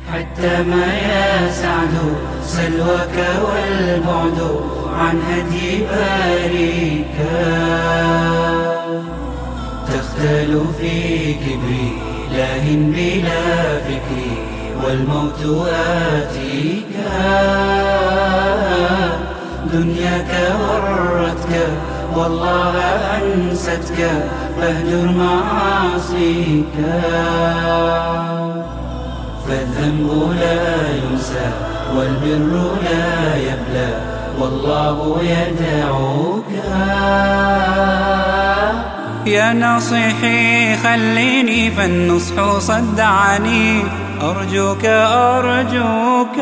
حتى ما يسعد سلوك والبعد عن هدي باريك. تختل في كبري لاه بلا فكري والموت آتيك. دنياك ورتك والله أنستك فاهجر معاصيك. فالذنب لا ينسى والبر لا يبلى والله يدعوك. يا ناصحي خليني فالنصح صدعني أرجوك أرجوك.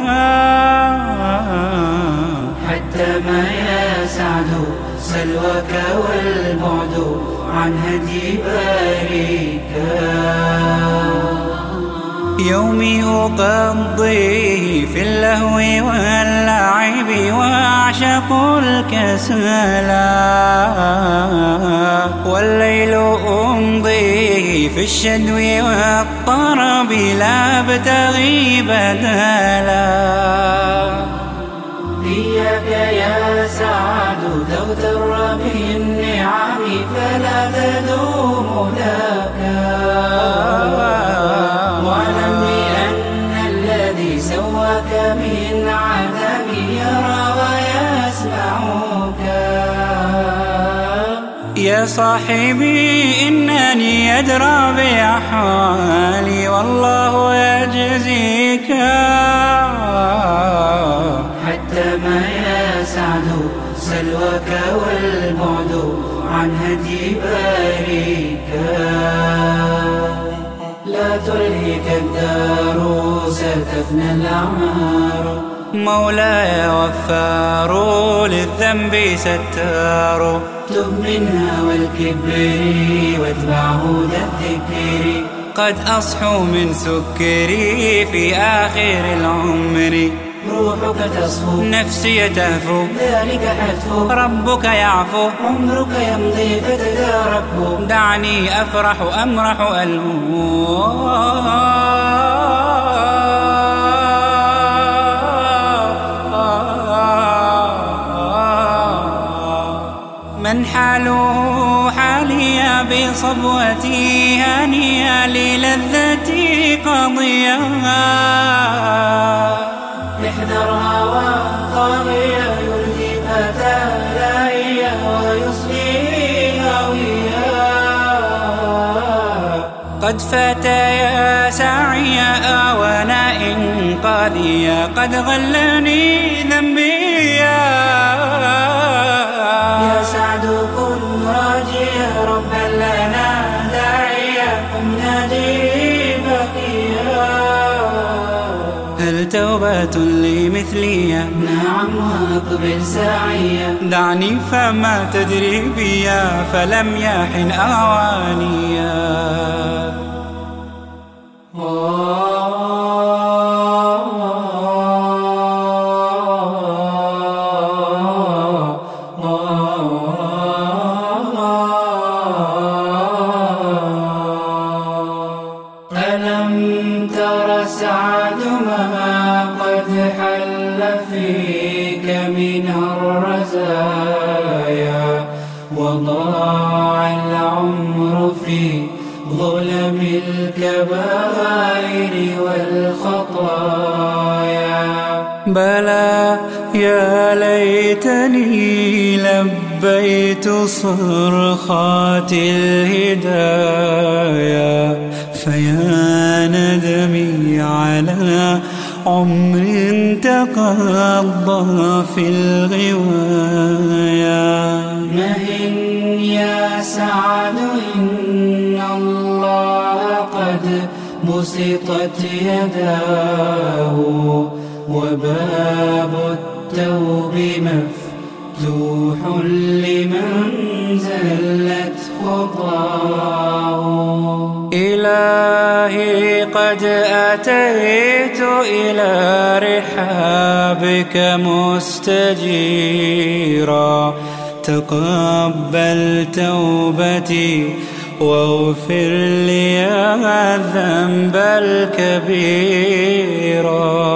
حتى ما يسعد سلوك والبعد عن هدي باريك. يومي أقضيه في اللهو واللعب وأعشق الكسلا والليل أمضيه في الشدو والطرب لا أبتغي بدلا. إياك يا سعد تغتر بالنعم فلا تدوم لك. واعلم بأن الذي سواك من عدم يرى ويسمعك. يا صاحبي إنني أدرى بأحوالي والله يجزيك. حتى ما يسعد سلوك والبعد عن هدي باريك. لا تلهك الدار ستفنى الأعمار مولاي غفار للذنب ستار. تب منها والكبر واتبع هدى الذكر. قد أصحو من سكري في آخر العمر. روحك تصفو نفسي تهفو ذلك حتفو. ربك يعفو عمرك يمضي فتداركه. دعني أفرح أمرح ألهو. من حاله حالي بصبوتي هانيا للذتي قضيا. احذر هوى طاغية يرضي فتى لاهية ويصلي هاوية. قد فات يا ساعيا آوانا إنقاذيا قد غلني ذنبيا. يا سعد كن راجيا ربا لنا داعيا قم نادي بقيا. هل توبة لي مثلية؟ نعم وأقبل ساعيا. دعني فما تدري بيا فلم يحن أوانيا. ألم تر سعد ما قد حل فيك من الرزايا وضاع العمر في ظلم الكبائر والخطايا. بلى يا ليتني لبيت صرخات الهدايا. فيا ندمي على عمر تقضى في الغوايا. مهن يا سعد إن الله قد بسطت يداه وباب التوب مفتوح لمن زلت خطاه. إلهي قد أتيت إلى رحابك مستجيرا. تقبل توبتي واغفر لي الذنب الكبير.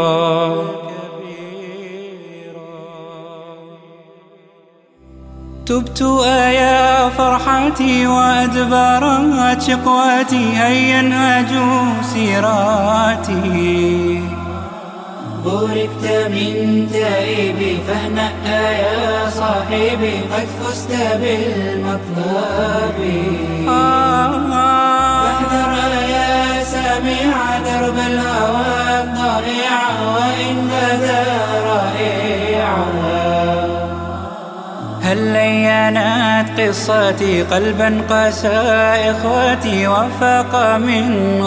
تبت يا فرحتي وأدبرت شقوتي، هيا انهجوا سيراتي. بوركت من تائبي فاهنأ يا صاحبي، قد فزت بالمطلب. فاحذر يا سامع درب الهوى الضائع، وإن بدا رائعا. هل لينت قصتي قلبا قسى إخوتي، وفاق من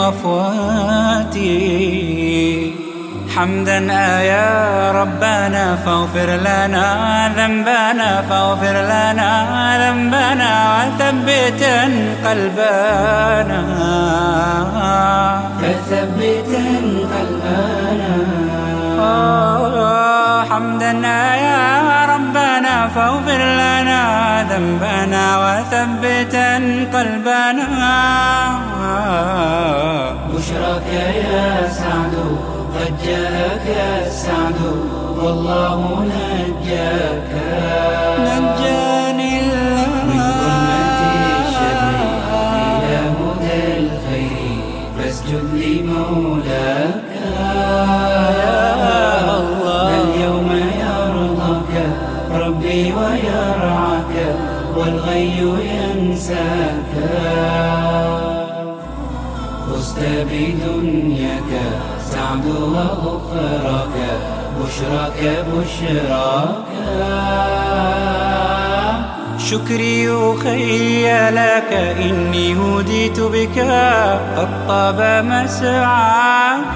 غفواتي. حمدا يا ربنا فاغفر لنا ذنبنا، فاغفر لنا ذنبنا وثبتا قلبنا. فثبتا قلبنا. حمدا يا ربنا فاغفر لنا ذنبنا وثبتا قلبنا. بشراك يا سعد قد جاءك السعد، والله نجاك. نجاني الله من ظلمة الشر إلى هدى الخير، فاسجد لمولاك. اليوم يرضاك ربي ويرعاك، والغي ينساك. فزت بدنياك سعد وأخراك، بشراك بشراك. شكري أخي لك إني هديت بك، قد طاب مسعاك.